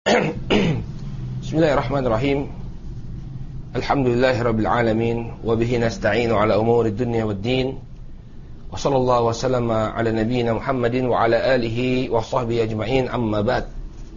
Bismillahirrahmanirrahim. Alhamdulillahirabbil alamin wa bihi nasta'inu ala umuri dunya waddin. Wa sallallahu wa sallama ala nabiyyina Muhammadin wa ala alihi wa sahbihi ajma'in, amma ba'd.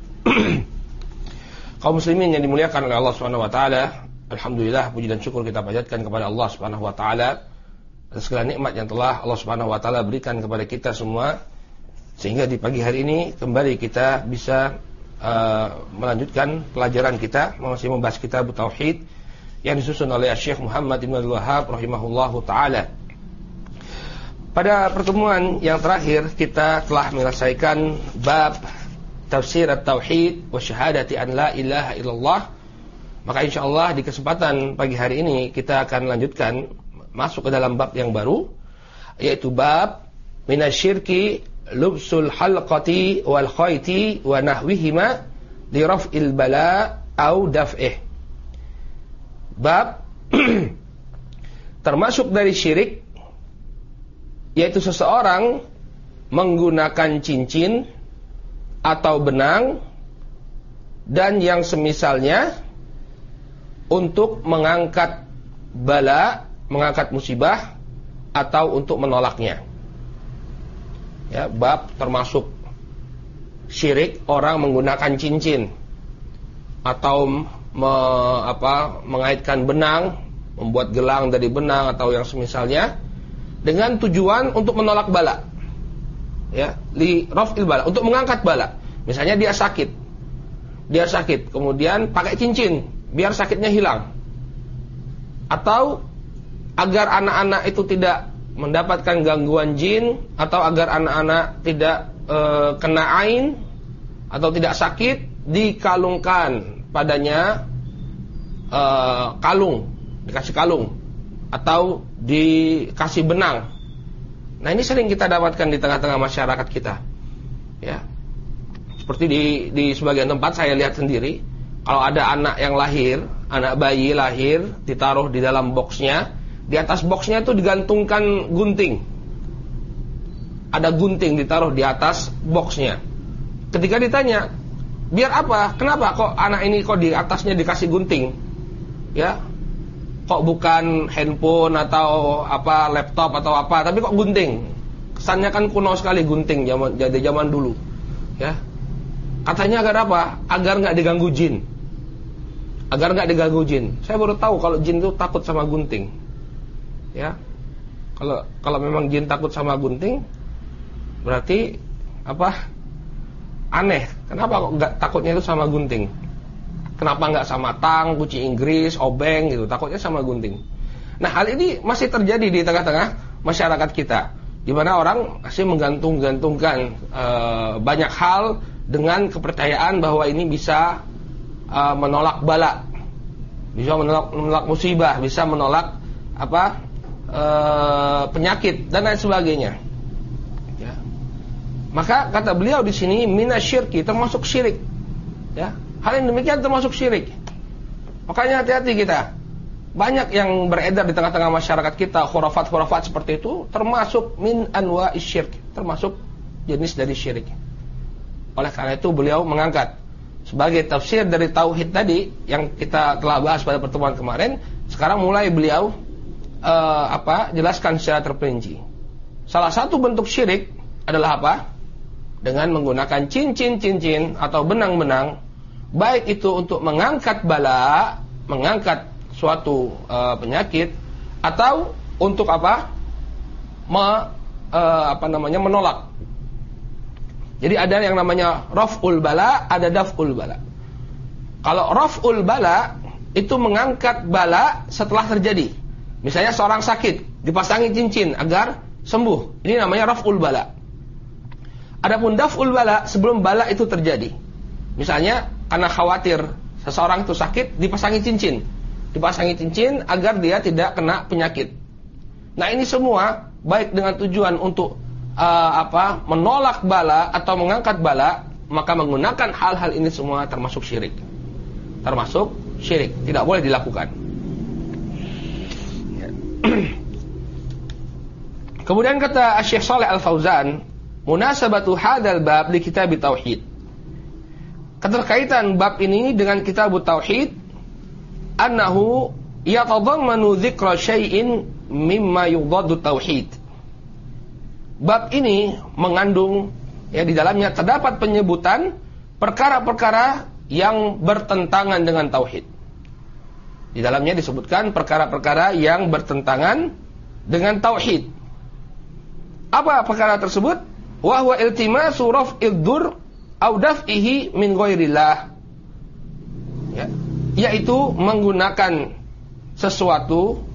Kaum muslimin yang dimuliakan oleh Allah Subhanahu wa taala, alhamdulillah puji dan syukur kita panjatkan kepada Allah Subhanahu wa taala atas segala nikmat yang telah Allah Subhanahu wa taala berikan kepada kita semua, sehingga di pagi hari ini kembali kita bisa melanjutkan pelajaran kita, masih membahas kitab Tauhid yang disusun oleh Syekh Muhammad Ibn Abdul Wahhab rahimahullahu taala. Pada pertemuan yang terakhir kita telah menyelesaikan bab tafsir at-tauhid wa syahadati an la ilaha illallah. Maka insyaallah di kesempatan pagi hari ini kita akan lanjutkan masuk ke dalam bab yang baru, yaitu bab minasyirki lubsul halqati wal khayti wa nahwihima li raf'il bala au daf'ih. Bab termasuk dari syirik, yaitu seseorang menggunakan cincin atau benang dan yang semisalnya untuk mengangkat bala, mengangkat musibah, atau untuk menolaknya. Ya, bab termasuk syirik orang menggunakan cincin atau mengaitkan benang, membuat gelang dari benang atau yang semisalnya dengan tujuan untuk menolak bala. Ya, li raf'il bala, untuk mengangkat bala. Misalnya dia sakit, kemudian pakai cincin biar sakitnya hilang, atau agar anak-anak itu tidak mendapatkan gangguan jin, atau agar anak-anak tidak kena ain atau tidak sakit, dikalungkan padanya kalung, dikasih kalung atau dikasih benang. Nah, ini sering kita dapatkan di tengah-tengah masyarakat kita. Ya. Seperti di sebagian tempat saya lihat sendiri, kalau ada anak yang lahir, anak bayi lahir, ditaruh di dalam boxnya, di atas boxnya itu digantungkan gunting. Ada gunting ditaruh di atas boxnya. Ketika ditanya, biar apa? Kenapa kok anak ini kok di atasnya dikasih gunting? Ya, kok bukan handphone atau laptop atau apa, tapi kok gunting? Kesannya kan kuno sekali gunting zaman dulu. Ya, katanya agar apa? Agar nggak diganggu jin. Saya baru tahu kalau jin itu takut sama gunting. Ya, kalau memang jin takut sama gunting, berarti aneh. Kenapa kok nggak takutnya itu sama gunting? Kenapa nggak sama tang, kucing Inggris, obeng gitu? Takutnya sama gunting. Nah, hal ini masih terjadi di tengah-tengah masyarakat kita, di mana orang masih menggantungkan banyak hal dengan kepercayaan bahwa ini bisa menolak bala, bisa menolak musibah, bisa menolak penyakit dan lain sebagainya. Ya. Maka kata beliau di sini minasyirki, termasuk syirik. Ya. Hal yang demikian termasuk syirik. Makanya hati-hati kita. Banyak yang beredar di tengah-tengah masyarakat kita khurafat-khurafat seperti itu, termasuk min anwa'ish syirk, termasuk jenis dari syirik. Oleh karena itu beliau mengangkat sebagai tafsir dari tauhid tadi yang kita telah bahas pada pertemuan kemarin. Sekarang mulai beliau jelaskan secara terperinci. Salah satu bentuk syirik adalah apa? Dengan menggunakan cincin-cincin atau benang-benang, baik itu untuk mengangkat bala, mengangkat suatu penyakit, atau untuk menolak. Jadi ada yang namanya raf'ul bala, ada daf'ul bala. Kalau raf'ul bala itu mengangkat bala setelah terjadi. Misalnya seorang sakit, dipasangi cincin agar sembuh. Ini namanya raf'ul bala. Adapun daf'ul bala, sebelum bala itu terjadi. Misalnya karena khawatir seseorang itu sakit, dipasangi cincin agar dia tidak kena penyakit. Nah, ini semua baik dengan tujuan untuk menolak bala atau mengangkat bala, maka menggunakan hal-hal ini semua termasuk syirik. Tidak boleh dilakukan. Kemudian kata Syekh Shalih Al Fauzan, munasabatu hadzal bab li kitab tauhid. keterkaitan bab ini dengan kitab tauhid, annahu yatadammanu dzikra syai'in mimma yudaddu tauhid. Bab ini mengandung, ya, di dalamnya terdapat penyebutan perkara-perkara yang bertentangan dengan tauhid. Di dalamnya disebutkan perkara-perkara yang bertentangan dengan tauhid. Apa perkara tersebut? Wa huwa iltimasu raf'id dzur au daf'ihi min ghairillah. Ya, yaitu menggunakan sesuatu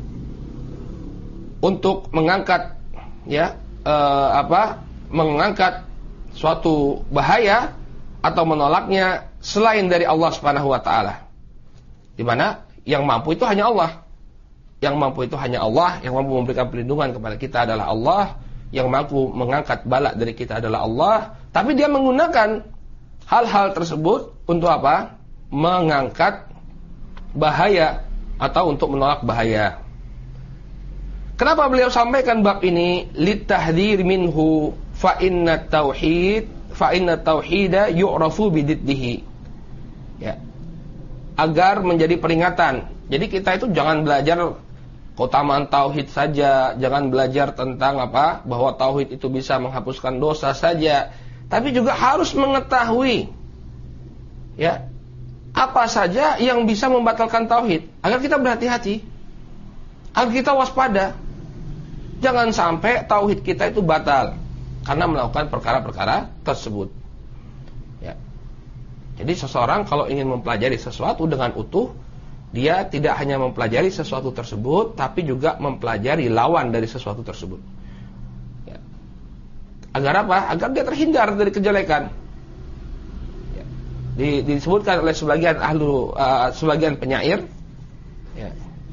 untuk mengangkat, ya, mengangkat suatu bahaya atau menolaknya selain dari Allah Subhanahu wa taala. Di mana yang mampu itu hanya Allah. Yang mampu itu hanya Allah, yang mampu memberikan perlindungan kepada kita adalah Allah, yang mampu mengangkat bala dari kita adalah Allah, tapi dia menggunakan hal-hal tersebut untuk apa? Mengangkat bahaya atau untuk menolak bahaya. Kenapa beliau sampaikan bab ini? Litahdzir minhu fa inna tauhida yu'rafu bididdihi. Ya. Agar menjadi peringatan. Jadi kita itu jangan belajar keutamaan tauhid saja, jangan belajar tentang apa? Bahwa tauhid itu bisa menghapuskan dosa saja, tapi juga harus mengetahui, ya, apa saja yang bisa membatalkan tauhid, agar kita berhati-hati, agar kita waspada. Jangan sampai tauhid kita itu batal karena melakukan perkara-perkara tersebut. Ya. Jadi seseorang kalau ingin mempelajari sesuatu dengan utuh, dia tidak hanya mempelajari sesuatu tersebut, tapi juga mempelajari lawan dari sesuatu tersebut. Ya. Agar apa? Agar dia terhindar dari kejelekan. Ya. Disebutkan oleh sebagian penyair. Ya.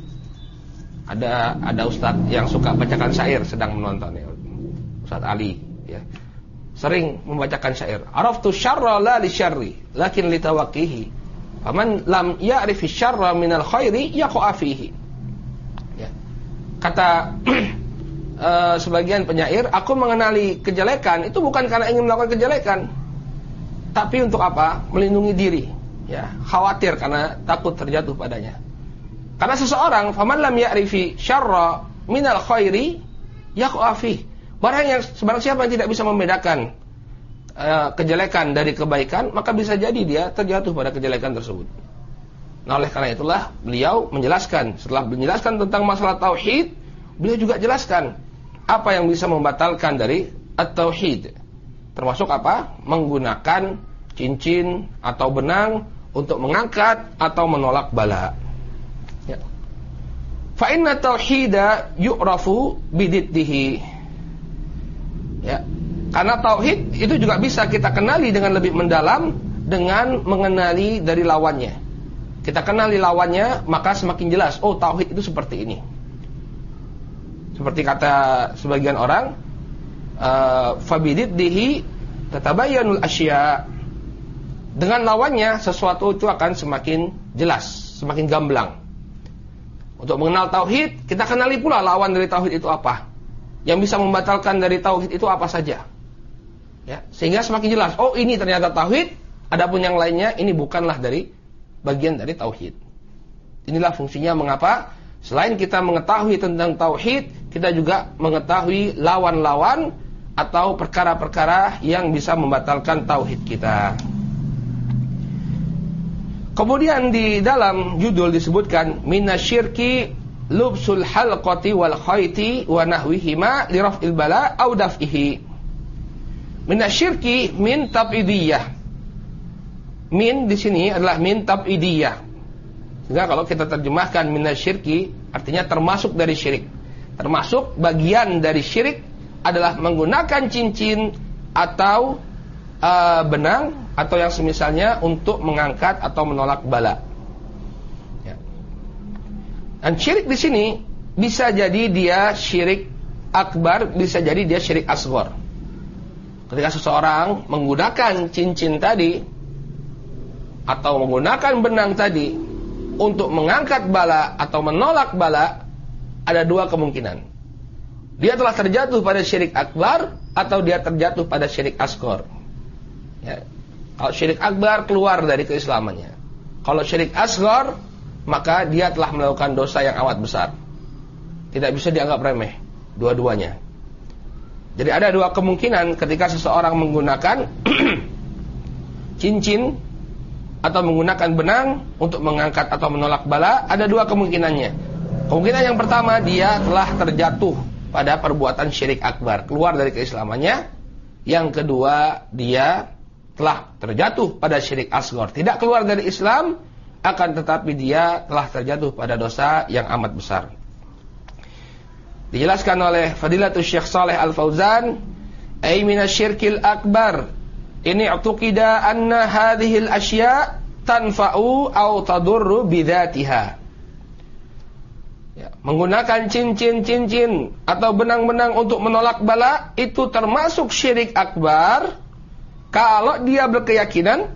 Ada ustadz yang suka bacakan syair sedang menonton, ya. Ustadz Ali, ya. Sering membacakan syair. Araftu syarra la li syarri, lakin li tawaqqihi. Faman lam ya'rifi syarra minal khairi yaqa fihi. Ya. Kata sebagian penyair, aku mengenali kejelekan itu bukan karena ingin melakukan kejelekan, tapi untuk apa? Melindungi diri, ya, khawatir karena takut terjatuh padanya. Karena seseorang faman lam ya'rifi syarra minal khairi yaqa fihi. Barang siapa yang tidak bisa membedakan kejelekan dari kebaikan, maka bisa jadi dia terjatuh pada kejelekan tersebut. Nah, oleh karena itulah beliau menjelaskan, setelah menjelaskan tentang masalah tauhid, beliau juga jelaskan apa yang bisa membatalkan dari at-tauhid. Termasuk apa? Menggunakan cincin atau benang untuk mengangkat atau menolak bala. Ya. Fa inna tauhida yu'rafu bididdihi. Ya. Karena tauhid itu juga bisa kita kenali dengan lebih mendalam dengan mengenali dari lawannya. Kita kenali lawannya, maka semakin jelas, oh tauhid itu seperti ini. Seperti kata sebagian orang, fabididdihi tatabayyanul asya. Dengan lawannya sesuatu itu akan semakin jelas, semakin gamblang. Untuk mengenal tauhid, kita kenali pula lawan dari tauhid itu apa. Yang bisa membatalkan dari tauhid itu apa saja. Ya, sehingga semakin jelas, oh ini ternyata tauhid, adapun yang lainnya ini bukanlah dari bagian dari tauhid. Inilah fungsinya mengapa selain kita mengetahui tentang tauhid, kita juga mengetahui lawan-lawan atau perkara-perkara yang bisa membatalkan tauhid kita. Kemudian di dalam judul disebutkan minasyirki lubsul halqati wal khayti wa nahwihima li raf'il bala aw daf'ihi. Minasyirki min tab'idiyah. Min di sini adalah min tab'idiyah. Sehingga kalau kita terjemahkan minasyirki artinya termasuk dari syirik. Termasuk bagian dari syirik adalah menggunakan cincin atau benang atau yang semisalnya untuk mengangkat atau menolak bala. Ya. Dan syirik di sini bisa jadi dia syirik akbar, bisa jadi dia syirik asghar. Ketika seseorang menggunakan cincin tadi atau menggunakan benang tadi untuk mengangkat bala atau menolak bala, ada dua kemungkinan. Dia telah terjatuh pada syirik akbar atau dia terjatuh pada syirik asghar. Ya. Kalau syirik akbar keluar dari keislamannya. Kalau syirik asghar, maka dia telah melakukan dosa yang amat besar. Tidak bisa dianggap remeh dua-duanya. Jadi ada dua kemungkinan ketika seseorang menggunakan cincin atau menggunakan benang untuk mengangkat atau menolak bala. Ada dua kemungkinannya. Kemungkinan yang pertama, dia telah terjatuh pada perbuatan syirik akbar, keluar dari keislamannya. Yang kedua, dia telah terjatuh pada syirik asghar, tidak keluar dari Islam, akan tetapi dia telah terjatuh pada dosa yang amat besar. Dijelaskan oleh Fadilatul Syekh Shalih Al-Fauzan, ay minasyirkil akbar ini i'tuqida anna hadhil asya' tanfa'u aw tadurru bidzatiha. Ya, menggunakan cincin-cincin atau benang-benang untuk menolak bala itu termasuk syirik akbar kalau dia berkeyakinan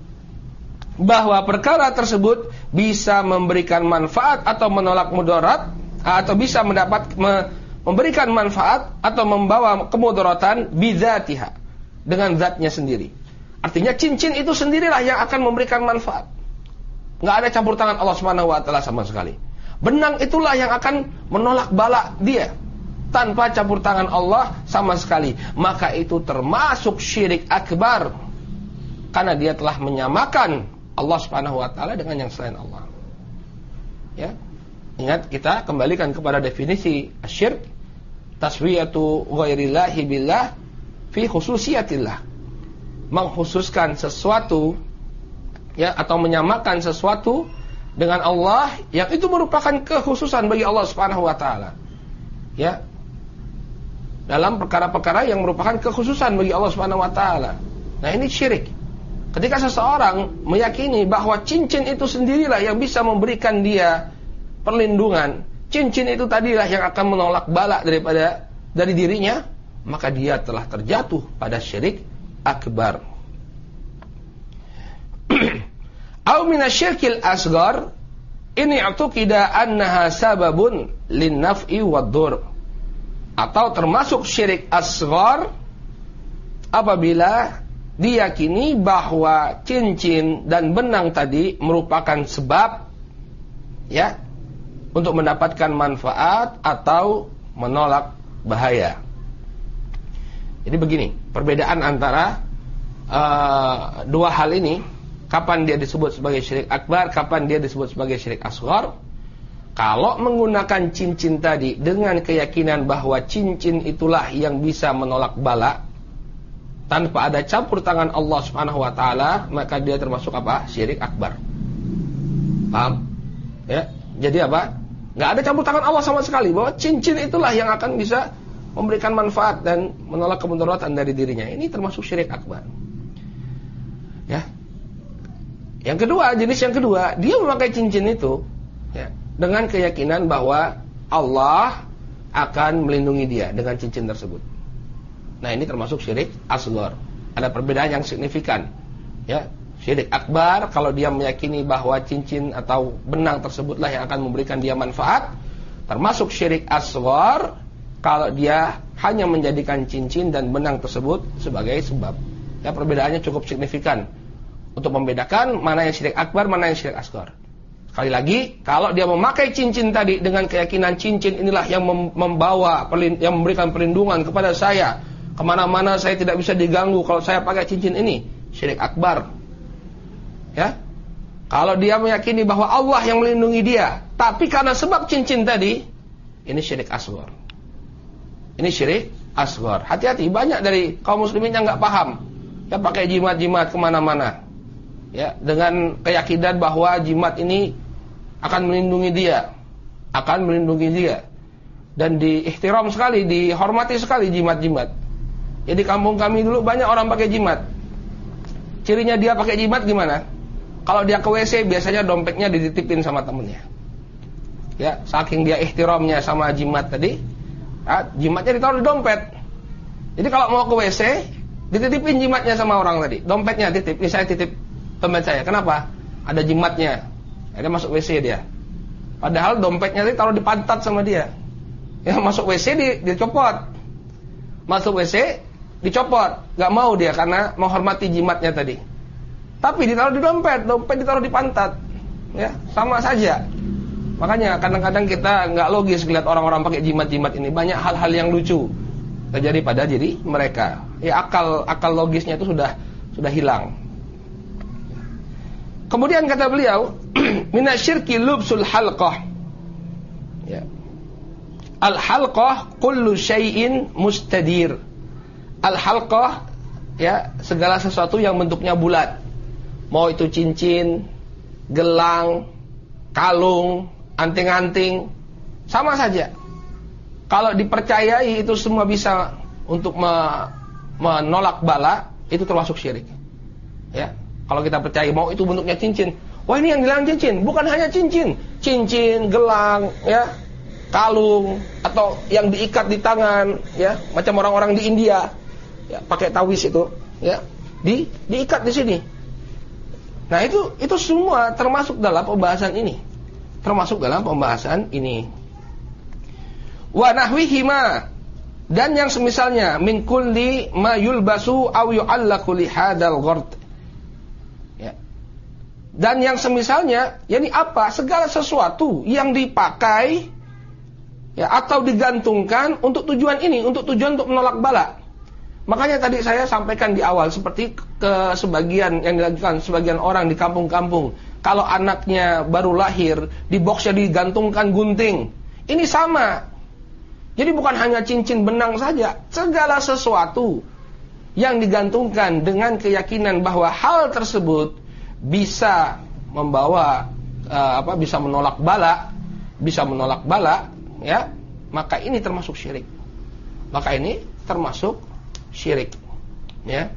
bahwa perkara tersebut bisa memberikan manfaat atau menolak mudarat, atau bisa memberikan manfaat atau membawa kemudaratan bidzatiha, dengan zatnya sendiri. Artinya cincin itu sendirilah yang akan memberikan manfaat. Enggak ada campur tangan Allah Subhanahu wa taala sama sekali. Benang itulah yang akan menolak bala dia tanpa campur tangan Allah sama sekali. Maka itu termasuk syirik akbar, karena dia telah menyamakan Allah Subhanahu wa taala dengan yang selain Allah. Ya. Ingat, kita kembalikan kepada definisi asyirk, taswiyatu ghairillahi billah fi khususiyatillah. Mengkhususkan sesuatu, ya, atau menyamakan sesuatu dengan Allah yang itu merupakan kekhususan bagi Allah Subhanahu wa taala. Ya. Dalam perkara-perkara yang merupakan kekhususan bagi Allah Subhanahu wa taala. Nah, ini syirik. Ketika seseorang meyakini bahwa cincin itu sendirilah yang bisa memberikan dia perlindungan, cincin itu tadilah yang akan menolak bala dari dirinya, maka dia telah terjatuh pada syirik akbar. Au minasyirkil asghar ini i'tuqida annaha sababun lin-naf'i wad-dhur. Atau termasuk syirik asghar apabila diyakini bahwa cincin dan benang tadi merupakan sebab, ya, untuk mendapatkan manfaat atau menolak bahaya. Jadi begini, perbedaan antara dua hal ini, kapan dia disebut sebagai syirik akbar, kapan dia disebut sebagai syirik asghar. Kalau menggunakan cincin tadi dengan keyakinan bahwa cincin itulah yang bisa menolak bala tanpa ada campur tangan Allah Subhanahu wa taala, maka dia termasuk apa? Syirik akbar. Paham? Ya. Jadi apa? Enggak ada campur tangan Allah sama sekali, bahwa cincin itulah yang akan bisa memberikan manfaat dan menolak kemudaratan dari dirinya. Ini termasuk syirik akbar. Ya. Yang kedua, jenis yang kedua, dia memakai cincin itu, ya, dengan keyakinan bahwa Allah akan melindungi dia dengan cincin tersebut. Nah, ini termasuk syirik asghar. Ada perbedaan yang signifikan. Ya, syirik akbar kalau dia meyakini bahwa cincin atau benang tersebutlah yang akan memberikan dia manfaat. Termasuk syirik asghar kalau dia hanya menjadikan cincin dan benang tersebut sebagai sebab. Ya, perbedaannya cukup signifikan untuk membedakan mana yang syirik akbar, mana yang syirik asghar. Sekali lagi, kalau dia memakai cincin tadi dengan keyakinan cincin inilah yang yang memberikan perlindungan kepada saya, kemana-mana saya tidak bisa diganggu kalau saya pakai cincin ini, syirik akbar. Ya, kalau dia meyakini bahwa Allah yang melindungi dia, tapi karena sebab cincin tadi, ini syirik asghar. Ini syirik asghar. Hati-hati, banyak dari kaum muslimin yang nggak paham, ya, pakai jimat-jimat kemana-mana, ya, dengan keyakinan bahwa jimat ini akan melindungi dia, dan diihtiram sekali, dihormati sekali jimat-jimat. Jadi kampung kami dulu banyak orang pakai jimat. Cirinya dia pakai jimat gimana? Kalau dia ke WC biasanya dompetnya dititipin sama temennya. Ya, saking dia ihtiramnya sama jimat tadi, jimatnya ditaruh di dompet. Jadi kalau mau ke WC, dititipin jimatnya sama orang tadi. Dompetnya titip, ini saya titip dompet saya. Kenapa? Ada jimatnya. Dia masuk WC dia. Padahal dompetnya tadi taruh di pantat sama dia. Ya, masuk WC dicopot. Masuk WC dicopot. Gak mau dia karena menghormati jimatnya tadi. Tapi ditaruh di dompet ditaruh di pantat. Ya, sama saja. Makanya kadang-kadang kita nggak logis lihat orang-orang pakai jimat-jimat ini. Banyak hal-hal yang lucu terjadi pada diri mereka. Ya, akal logisnya itu sudah hilang. Kemudian kata beliau, minasyirki lubsul halqah. Ya. Al-halqah kullu syai'in mustadir. Al-halqah, ya, segala sesuatu yang bentuknya bulat. Mau itu cincin, gelang, kalung, anting-anting, sama saja. Kalau dipercayai itu semua bisa untuk menolak bala, itu termasuk syirik. Ya, kalau kita percaya mau itu bentuknya cincin, wah ini yang dilarang cincin, bukan hanya cincin, gelang, ya, kalung, atau yang diikat di tangan, ya, macam orang-orang di India, ya, pakai tawis itu, ya, diikat di sini. Nah itu semua termasuk dalam pembahasan ini. Wa nahwihima, dan yang semisalnya, min kulli ma yulbasu aw yu'allaqu li hadzal ghard. Ya. Dan yang semisalnya, yakni apa? Segala sesuatu yang dipakai, ya, atau digantungkan untuk tujuan ini, untuk menolak bala. Makanya tadi saya sampaikan di awal, seperti ke sebagian yang dilakukan sebagian orang di kampung-kampung. Kalau anaknya baru lahir, di boxnya digantungkan gunting. Ini sama. Jadi bukan hanya cincin benang saja, segala sesuatu yang digantungkan dengan keyakinan bahwa hal tersebut bisa membawa bisa menolak bala, ya, maka ini termasuk syirik. Ya.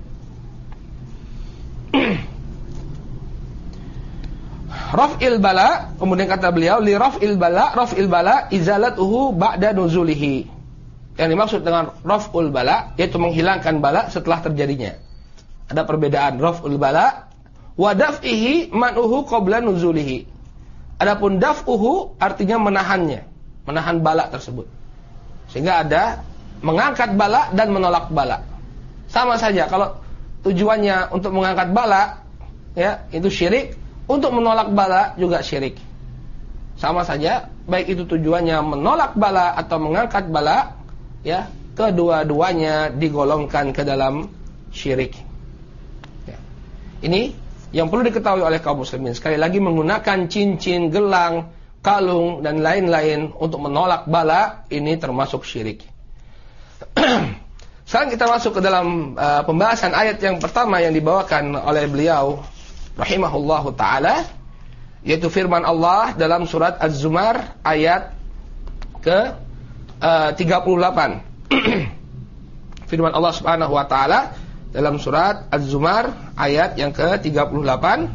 Raf'il bala, kemudian kata beliau, li raf'il bala izalatuhu ba'da nuzulihi. Yang dimaksud dengan raf'ul bala yaitu menghilangkan bala setelah terjadinya. Ada perbedaan raf'ul bala wa daf'ihi man'uhu qabla nuzulihi. Adapun daf'uhu artinya menahan bala tersebut. Sehingga ada mengangkat bala dan menolak bala. Sama saja, kalau tujuannya untuk mengangkat bala, ya, itu syirik. Untuk menolak bala juga syirik. Sama saja, baik itu tujuannya menolak bala atau mengangkat bala, ya, kedua-duanya digolongkan ke dalam syirik. Ya. Ini yang perlu diketahui oleh kaum muslimin. Sekali lagi, menggunakan cincin, gelang, kalung dan lain-lain untuk menolak bala, ini termasuk syirik. Sekarang kita masuk ke dalam pembahasan ayat yang pertama yang dibawakan oleh beliau rahimahullahu ta'ala, yaitu firman Allah dalam surat Az-Zumar ayat ke 38. Firman Allah subhanahu wa ta'ala dalam surat Az-Zumar ayat yang ke 38.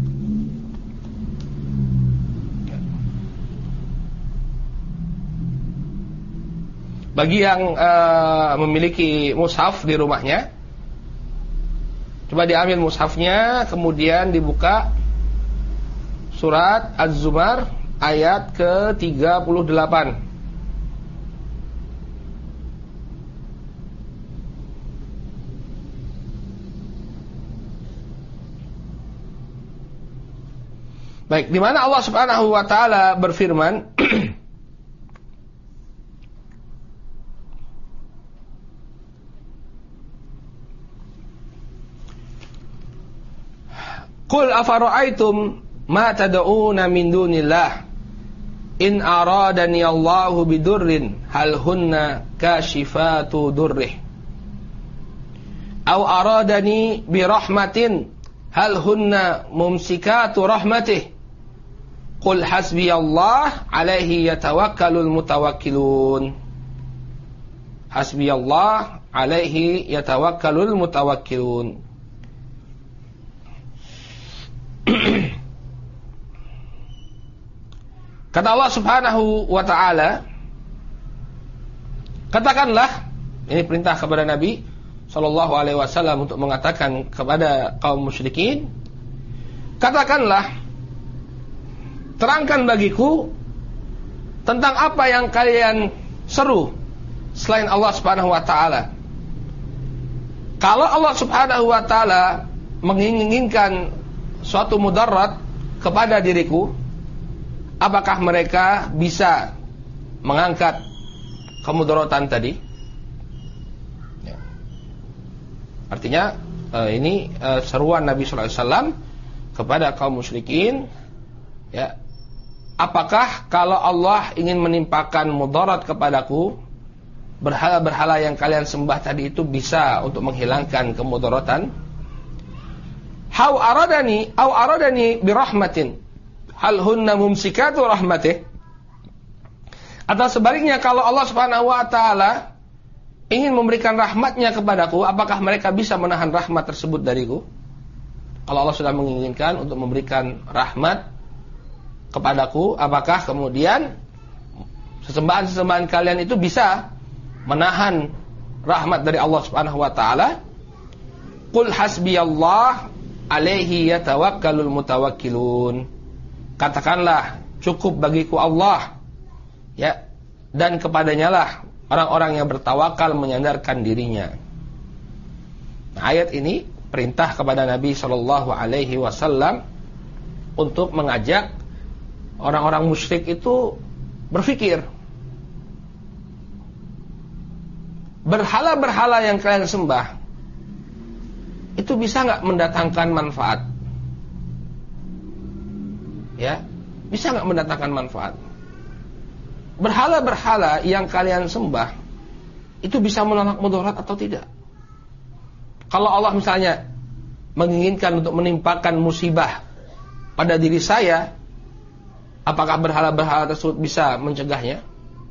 Bagi yang memiliki mushaf di rumahnya, coba diambil mushafnya, kemudian dibuka surat Az-Zumar ayat ke-38. Baik, di mana Allah Subhanahu wa taala berfirman, Qul afara'aytum ma tad'una min dunillah in aradani Allahu bidurrin hal hunna kashifatu durrih aw aradani birahmatin hal hunna mumsikatu rahmatih qul hasbiyallah alaihi yatawakkalul mutawakkilun. Hasbiyallah alaihi yatawakkalul mutawakkilun. Kata Allah Subhanahu wa ta'ala, katakanlah, ini perintah kepada Nabi sallallahu alaihi wasallam untuk mengatakan kepada kaum musyrikin, katakanlah, terangkan bagiku tentang apa yang kalian seru selain Allah Subhanahu wa ta'ala. Kalau Allah Subhanahu wa ta'ala menginginkan suatu mudarat kepada diriku, apakah mereka bisa mengangkat kemudaratan tadi? Ya. Artinya ini seruan Nabi sallallahu alaihi wasallam kepada kaum musyrikin, ya. Apakah kalau Allah ingin menimpakan mudarat kepadaku, berhala-berhala yang kalian sembah tadi itu bisa untuk menghilangkan kemudaratan? Au aradani birahmatin hal hunna mumsikatu rahmatih? Atau sebaliknya, kalau Allah Subhanahu wa taala ingin memberikan rahmatnya kepadaku, apakah mereka bisa menahan rahmat tersebut dariku? Kalau Allah sudah menginginkan untuk memberikan rahmat kepadaku, apakah kemudian sesembahan-sesembahan kalian itu bisa menahan rahmat dari Allah Subhanahu wa taala? Qul hasbiyallah alaihi yatawakkalul mutawakkilun. Katakanlah, cukup bagiku Allah, ya, dan kepadanya lah orang-orang yang bertawakal menyandarkan dirinya. Nah, ayat ini perintah kepada Nabi sallallahu alaihi wasallam untuk mengajak orang-orang musyrik itu berpikir, berhala-berhala yang kalian sembah itu bisa nggak mendatangkan manfaat? Ya, bisa nggak mendatangkan manfaat? Berhala-berhala yang kalian sembah itu bisa menolak mudarat atau tidak? Kalau Allah misalnya menginginkan untuk menimpakan musibah pada diri saya, apakah berhala-berhala tersebut bisa mencegahnya?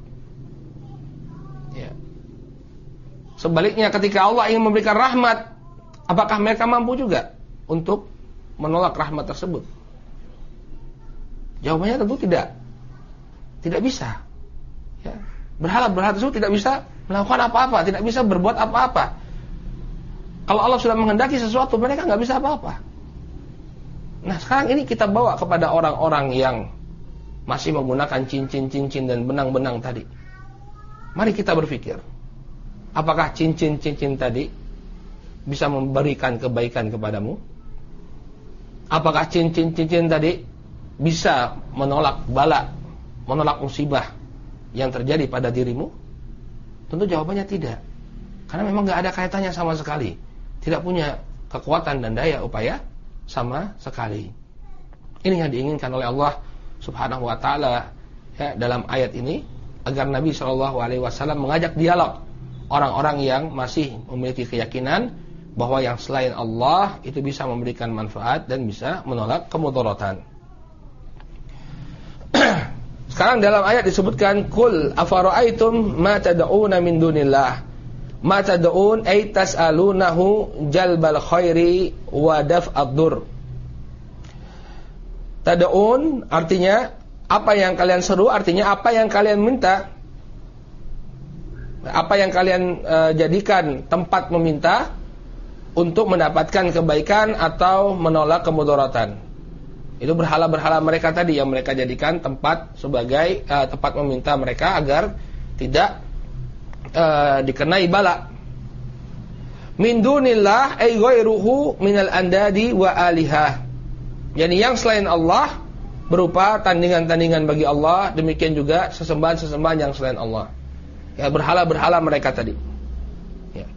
Ya. Sebaliknya, ketika Allah ingin memberikan rahmat, apakah mereka mampu juga untuk menolak rahmat tersebut? Jawabannya tentu tidak. Tidak bisa. Ya. Berhala-berhala tersebut tidak bisa melakukan apa-apa, tidak bisa berbuat apa-apa. Kalau Allah sudah menghendaki sesuatu, mereka nggak bisa apa-apa. Nah, sekarang ini kita bawa kepada orang-orang yang masih menggunakan cincin-cincin dan benang-benang tadi. Mari kita berpikir, apakah cincin-cincin tadi bisa memberikan kebaikan kepadamu? Apakah cincin-cincin tadi bisa menolak bala, menolak musibah yang terjadi pada dirimu? Tentu jawabannya tidak. Karena memang nggak ada kaitannya sama sekali. Tidak punya kekuatan dan daya upaya sama sekali. Ini yang diinginkan oleh Allah Subhanahu wa taala, ya, dalam ayat ini, agar Nabi sallallahu alaihi wasallam mengajak dialog orang-orang yang masih memiliki keyakinan bahwa yang selain Allah itu bisa memberikan manfaat dan bisa menolak kemudaratan. Sekarang dalam ayat disebutkan, Qul afara'aitum ma tad'una min dunillah. Ma tad'un ay tas'alunahu jalbal khairi wa daf'ad dur. Tad'un artinya apa yang kalian seru, artinya apa yang kalian minta. Apa yang kalian jadikan tempat meminta untuk mendapatkan kebaikan atau menolak kemudaratan. Itu berhala-berhala mereka tadi yang mereka jadikan tempat sebagai tempat meminta mereka agar tidak dikenai bala. Min dunillah ay ghairuhu minal andadi wa alihah. Yani yang selain Allah berupa tandingan-tandingan bagi Allah, demikian juga sesembahan-sesembahan yang selain Allah. Ya, berhala-berhala mereka tadi. Ya.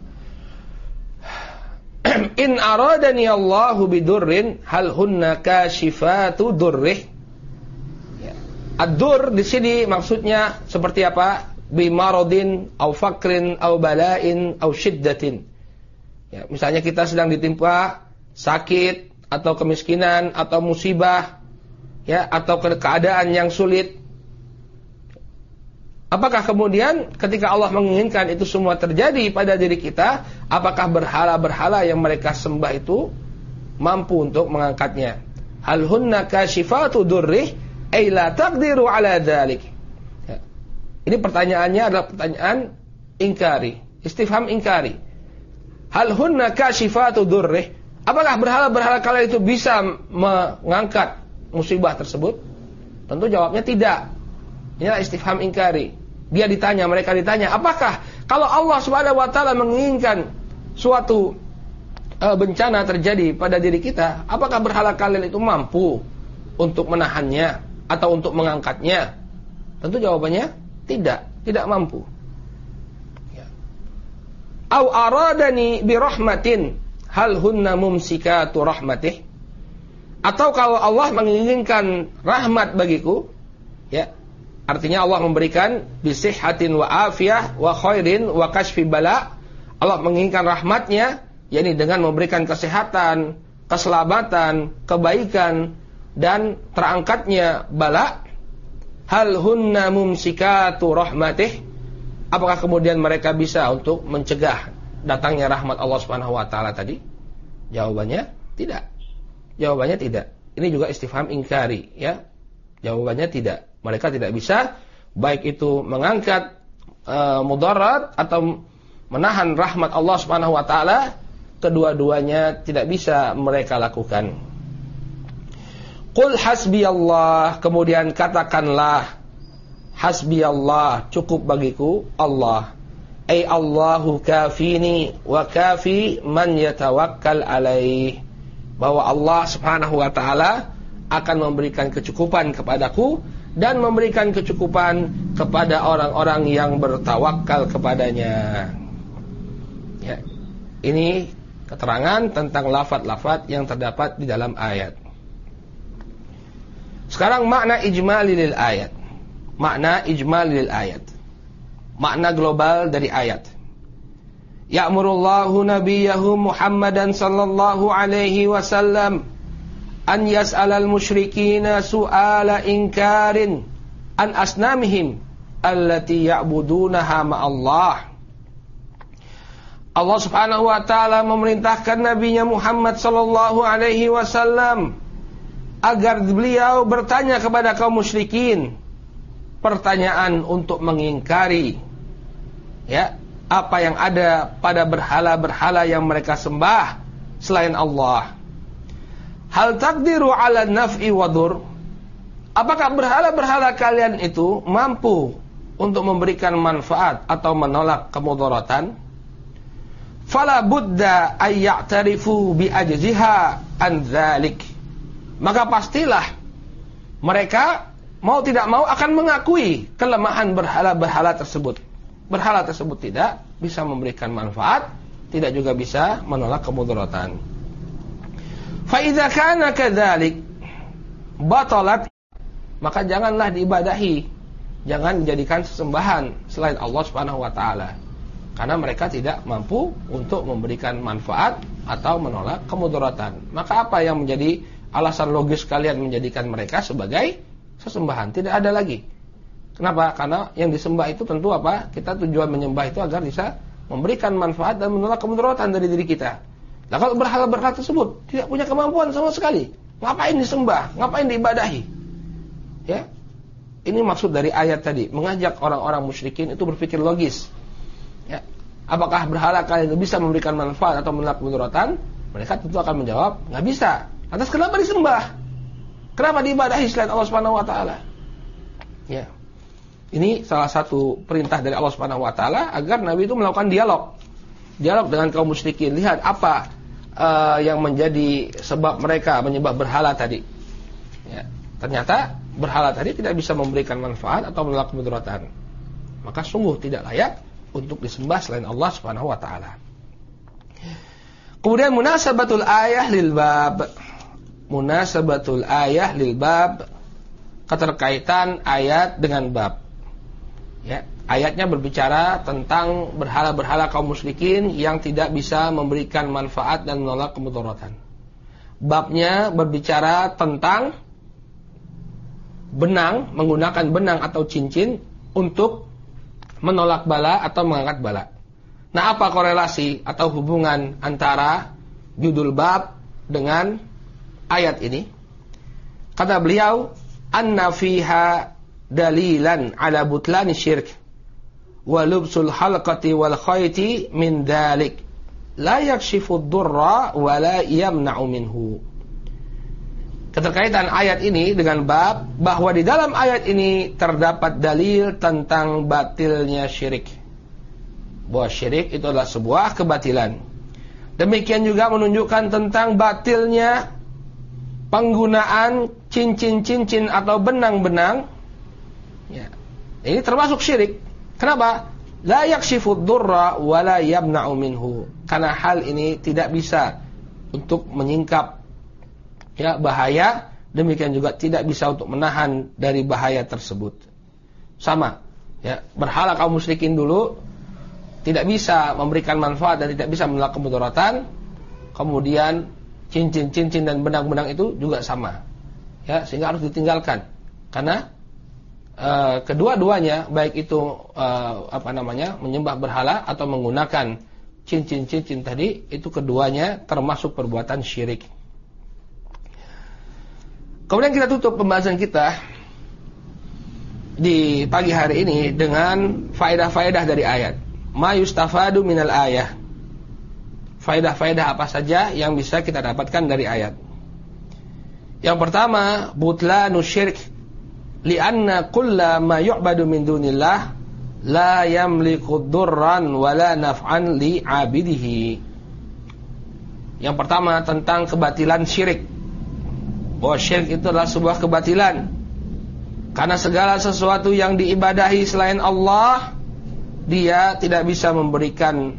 In aradani Allahu bidurrin hal hunna kashifatu durrih. Ya. Ad-dur di sini maksudnya seperti apa? Bimaradin au fakrin au bala'in au syiddatin. Ya, misalnya kita sedang ditimpa sakit atau kemiskinan atau musibah, ya, atau keadaan yang sulit. Apakah kemudian ketika Allah menginginkan itu semua terjadi pada diri kita, apakah berhala-berhala yang mereka sembah itu mampu untuk mengangkatnya? Hal hunna kashifatu durrih ay la taqdiru ala dzalik. Ya. Ini pertanyaannya adalah pertanyaan ingkari, istifham ingkari. Hal hunna kashifatu durrih? Apakah berhala-berhala kalian itu bisa mengangkat musibah tersebut? Tentu jawabnya tidak. Inilah istifham ingkari. Dia ditanya, mereka ditanya, apakah kalau Allah Subhanahu wa taala menginginkan suatu bencana terjadi pada diri kita, apakah berhala kalian itu mampu untuk menahannya atau untuk mengangkatnya? Tentu jawabannya tidak mampu. Au aradani bi rahmatin hal hunna mumsikatu rahmatih. Atau kalau Allah menginginkan rahmat bagiku, ya, artinya Allah memberikan bisihhatin wa afiyah wa khairin wa kashfi bala. Allah menginginkan rahmatnya, yakni dengan memberikan kesehatan, keselamatan, kebaikan dan terangkatnya bala. Hal hunna mumsikatu rahmatih. Apakah kemudian mereka bisa untuk mencegah datangnya rahmat Allah Subhanahu wa taala tadi? Jawabannya tidak. Jawabannya tidak. Ini juga istifham ingkari, ya. Jawabannya tidak. Mereka tidak bisa baik itu mengangkat mudarat atau menahan rahmat Allah Subhanahu wa taala, kedua-duanya tidak bisa mereka lakukan. Qul hasbiyallah, kemudian katakanlah hasbiyallah, cukup bagiku Allah. Ay Allahu kafini wa kafi man yatawakkal alaih. Bahwa Allah Subhanahu wa taala akan memberikan kecukupan kepadaku dan memberikan kecukupan kepada orang-orang yang bertawakal kepadanya. Ya. Ini keterangan tentang lafaz-lafaz yang terdapat di dalam ayat. Sekarang makna ijmali lil ayat. Makna ijmali lil ayat. Makna global dari ayat. Ya'murullahu nabiyahu Muhammadan sallallahu alaihi wasallam an yas'alal musyrikina su'ala inkarin an asnamihim allati ya'budunaha ma'allah. Allah Subhanahu wa taala memerintahkan nabinya Muhammad sallallahu alaihi wasallam agar beliau bertanya kepada kaum musyrikin pertanyaan untuk mengingkari, ya, apa yang ada pada berhala-berhala yang mereka sembah selain Allah. Hal taqdiru ala naf'i wa dur. Apakah berhala-berhala kalian itu mampu untuk memberikan manfaat atau menolak kemudaratan? Fala budda ay ya'tarifu bi ajziha an dzalik. Maka pastilah mereka mau tidak mau akan mengakui kelemahan berhala-berhala tersebut. Berhala tersebut tidak bisa memberikan manfaat, tidak juga bisa menolak kemudaratan. Fa idza kana kadzalik batalat, maka janganlah diibadahi, jangan dijadikan sesembahan selain Allah Subhanahu wa taala. Karena mereka tidak mampu untuk memberikan manfaat atau menolak kemudaratan. Maka apa yang menjadi alasan logis kalian menjadikan mereka sebagai sesembahan? Tidak ada lagi. Kenapa? Karena yang disembah itu tentu apa? Kita tujuan menyembah itu agar bisa memberikan manfaat dan menolak kemudaratan dari diri kita. Nah, kalau berhala-berhala tersebut tidak punya kemampuan sama sekali, ngapain disembah? Ngapain diibadahi? Ya. Ini maksud dari ayat tadi, mengajak orang-orang musyrikin itu berpikir logis. Ya. Apakah berhala kalian bisa memberikan manfaat atau menolak kemudaratan? Mereka tentu akan menjawab, nggak bisa. Lantas kenapa disembah? Kenapa diibadahi selain Allah Subhanahu wa taala? Ya. Ini salah satu perintah dari Allah Subhanahu wa taala agar Nabi itu melakukan dialog dengan kaum musyrikin. Lihat apa yang menjadi sebab mereka menyembah berhala tadi. Ya. Ternyata berhala tadi tidak bisa memberikan manfaat atau menolak kemudaratan. Maka sungguh tidak layak untuk disembah selain Allah Subhanahu wa taala. Kemudian munasabatul ayah lil bab. Munasabatul ayah lil bab, keterkaitan ayat dengan bab. Ya, ayatnya berbicara tentang berhala-berhala kaum musyrikin yang tidak bisa memberikan manfaat dan menolak kemudaratan. Babnya berbicara tentang benang, menggunakan benang atau cincin untuk menolak bala atau mengangkat bala. Nah, apa korelasi atau hubungan antara judul bab dengan ayat ini? Kata beliau, anna fiha dalilan ala butlani syirk wa lubsul halqati wal khayti min dalik la yakshifu ad-durra wa la yamna'u minhu. Keterkaitan ayat ini dengan bab, bahwa di dalam ayat ini terdapat dalil tentang batilnya syirik. Bahwa syirik itu adalah sebuah kebatilan Demikian juga menunjukkan tentang batilnya penggunaan cincin-cincin atau benang-benang. Ya. Ini termasuk syirik. Kenapa? La yakshifud durra wa la yamna'u minhu. Karena hal ini tidak bisa untuk menyingkap ya bahaya, demikian juga tidak bisa untuk menahan dari bahaya tersebut. Sama, ya, berhala kaum musyrikin dulu tidak bisa memberikan manfaat dan tidak bisa menolak kemudaratan. Kemudian cincin-cincin dan benang-benang itu juga sama. Ya, sehingga harus ditinggalkan. Karena kedua-duanya baik itu menyembah berhala atau menggunakan cincin-cincin tadi, itu keduanya termasuk perbuatan syirik. Kemudian kita tutup pembahasan kita di pagi hari ini dengan faedah-faedah dari ayat. Ma yustafadu minal ayah. Faedah-faedah apa saja yang bisa kita dapatkan dari ayat? Yang pertama, butlanu syirk, li'anna kulla ma yu'badu min dunillah la yamliku durran wala naf'an li'abidihi. Yang pertama tentang kebatilan syirik. Bahwa syirik itu adalah sebuah kebatilan. Karena segala sesuatu yang diibadahi selain Allah, dia tidak bisa memberikan,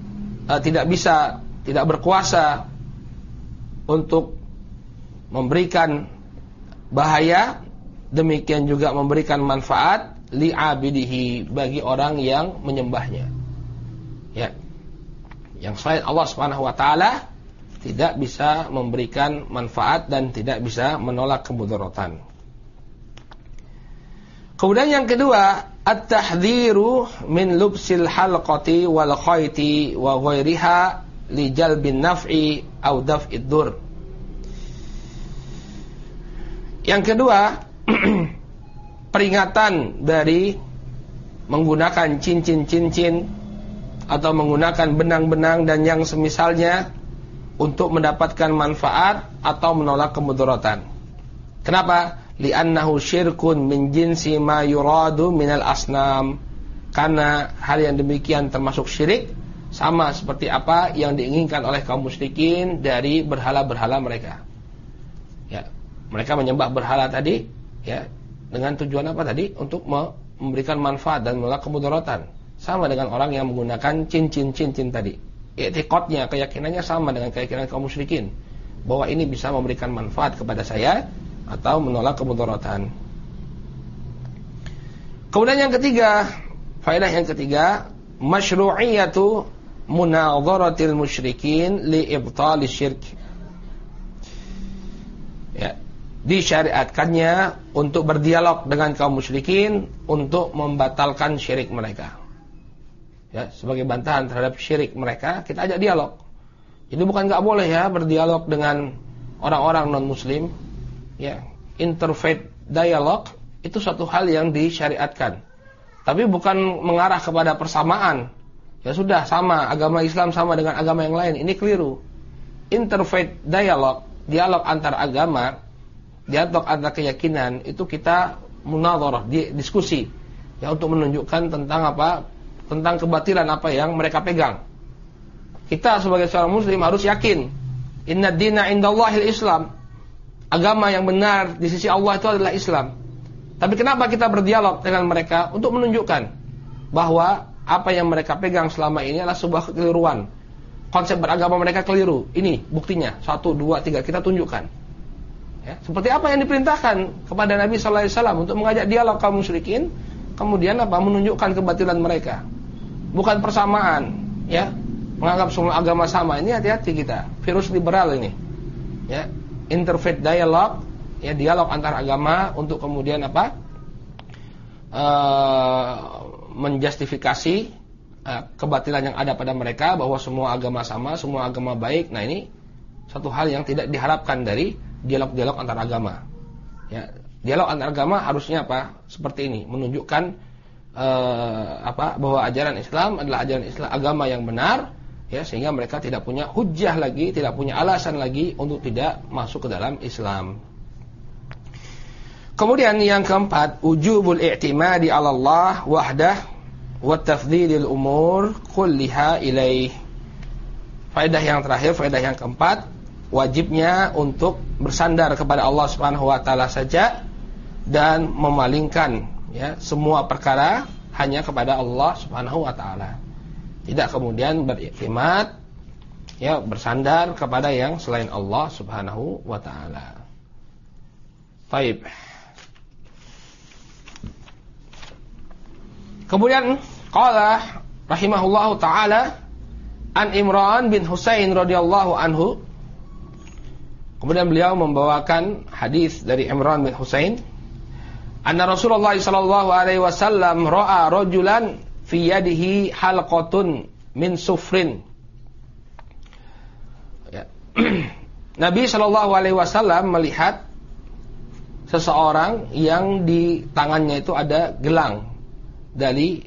tidak berkuasa untuk memberikan bahaya, demikian juga memberikan manfaat li'abidihi, bagi orang yang menyembahnya. Ya. Yang selain Allah Subhanahu wa taala tidak bisa memberikan manfaat dan tidak bisa menolak kemudaratan. Kemudian yang kedua, at-tahdhiru min lubsil halqati wal khayti wa ghairiha li jalbin naf'i aw daf'id dur. Yang kedua, peringatan dari menggunakan cincin-cincin atau menggunakan benang-benang dan yang semisalnya untuk mendapatkan manfaat atau menolak kemudaratan. Kenapa? Li'annahu syirkun min jinsi ma yuradu minal asnam. Karena hal yang demikian termasuk syirik, sama seperti apa yang diinginkan oleh kaum musyrikin dari berhala-berhala mereka. Ya, mereka menyembah berhala tadi, ya, dengan tujuan apa tadi? Untuk memberikan manfaat dan menolak kemudaratan. Sama dengan orang yang menggunakan cincin-cincin tadi. I'tiqadnya, keyakinannya sama dengan keyakinan kaum musyrikin, bahwa ini bisa memberikan manfaat kepada saya atau menolak kemudaratan. Kemudian yang ketiga, faedah yang ketiga, masyru'iyatu munadharatil musyrikin li ibtali syirk. Ya, disyariatkannya untuk berdialog dengan kaum musyrikin untuk membatalkan syirik mereka. Ya, sebagai bantahan terhadap syirik mereka, kita ajak dialog. Jadi bukan enggak boleh ya berdialog dengan orang-orang non-muslim. Ya, interfaith dialog itu suatu hal yang disyariatkan. Tapi bukan mengarah kepada persamaan. Ya sudah, sama agama Islam sama dengan agama yang lain. Ini keliru. Interfaith dialog, dialog antar agama, dialog antar keyakinan, itu kita munadharah, diskusi. Ya, untuk menunjukkan tentang apa? Tentang kebatilan apa yang mereka pegang. Kita sebagai seorang muslim harus yakin, inna dina indallahil Islam. Agama yang benar di sisi Allah itu adalah Islam. Tapi kenapa kita berdialog dengan mereka? Untuk menunjukkan bahwa apa yang mereka pegang selama ini adalah sebuah kekeliruan. Konsep beragama mereka keliru. Ini buktinya. 1, 2, 3 kita tunjukkan. Ya, seperti apa yang diperintahkan kepada Nabi sallallahu alaihi wasallam untuk mengajak dialog kaum musyrikin, kemudian apa? Menunjukkan kebatilan mereka. Bukan persamaan, ya. Menganggap semua agama sama. Ini hati-hati kita. Virus liberal ini. Ya. Interfaith dialog, ya, dialog antar agama untuk kemudian apa? Menjustifikasi kebatilan yang ada pada mereka, bahwa semua agama sama, semua agama baik. Nah, ini satu hal yang tidak diharapkan dari dialog-dialog antar agama. Ya, dialog antar agama harusnya apa? Seperti ini, menunjukkan bahwa ajaran Islam adalah ajaran Islam, agama yang benar, ya, sehingga mereka tidak punya hujjah lagi, tidak punya alasan lagi untuk tidak masuk ke dalam Islam. Kemudian yang keempat, wujubul i'timadi 'ala Allah wahdah wa tafdhilil umur kulliha ilaih. faedah yang terakhir, faedah yang keempat, wajibnya untuk bersandar kepada Allah Subhanahu wa taala saja dan memalingkan ya semua perkara hanya kepada Allah Subhanahu wa taala. Tidak kemudian beriktimat ya bersandar kepada yang selain Allah Subhanahu wa taala. Baik. Kemudian qala rahimahullahu taala an Imran bin Husain radhiyallahu anhu. Kemudian beliau membawakan hadis dari Imran bin Husain, anna Rasulullah sallallahu alaihi wasallam ra'a rajulan fi yadihi halqatun min sufrin. Ya. Nabi sallallahu alaihi wasallam melihat seseorang yang di tangannya itu ada gelang dari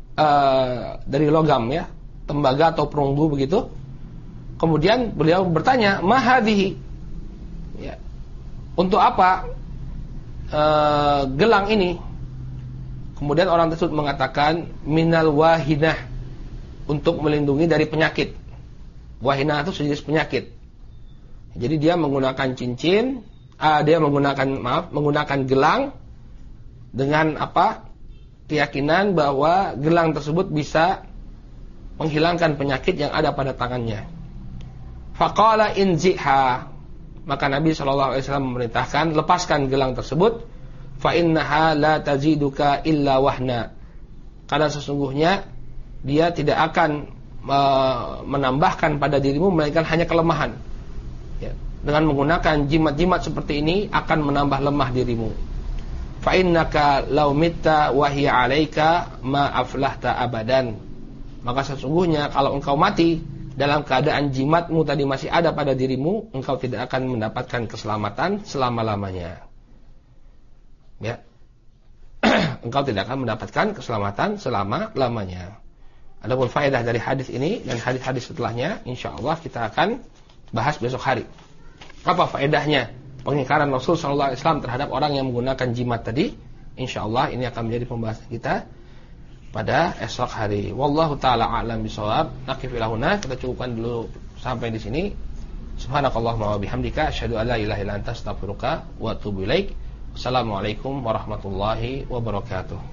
logam ya, tembaga atau perunggu begitu. Kemudian beliau bertanya, "Ma hadhihi?" Ya. Untuk apa gelang ini? Kemudian orang tersebut mengatakan, "Minal wahinah," untuk melindungi dari penyakit. Wahinah itu sejenis penyakit. Jadi dia menggunakan cincin, menggunakan gelang dengan apa? Keyakinan bahwa gelang tersebut bisa menghilangkan penyakit yang ada pada tangannya. Faqala inziha, maka Nabi SAW memerintahkan lepaskan gelang tersebut. Fa innaha la taziduka illa wahna, karena sesungguhnya dia tidak akan menambahkan pada dirimu melainkan hanya kelemahan ya. Dengan menggunakan jimat-jimat seperti ini akan menambah lemah dirimu. Fa innaka law mitta wa hiya 'alaika ma aflahta abadan, maka sesungguhnya kalau engkau mati dalam keadaan jimatmu tadi masih ada pada dirimu, engkau tidak akan mendapatkan keselamatan selama-lamanya. Ya. Engkau tidak akan mendapatkan keselamatan selama-lamanya. Adapun faedah dari hadis ini dan hadis-hadis setelahnya insyaallah kita akan bahas besok hari. Apa faedahnya pengingkaran Rasul sallallahu alaihi wasallam terhadap orang yang menggunakan jimat tadi? Insyaallah ini akan menjadi pembahasan kita pada esok hari. Wallahu taala a'lam bishawab. Nakifilahuna, kita cukupkan dulu sampai di sini. Subhanakallahumma wa bihamdika asyhadu an la ilaha illa anta astaghfiruka wa atubu ilaik. Assalamualaikum warahmatullahi wabarakatuh.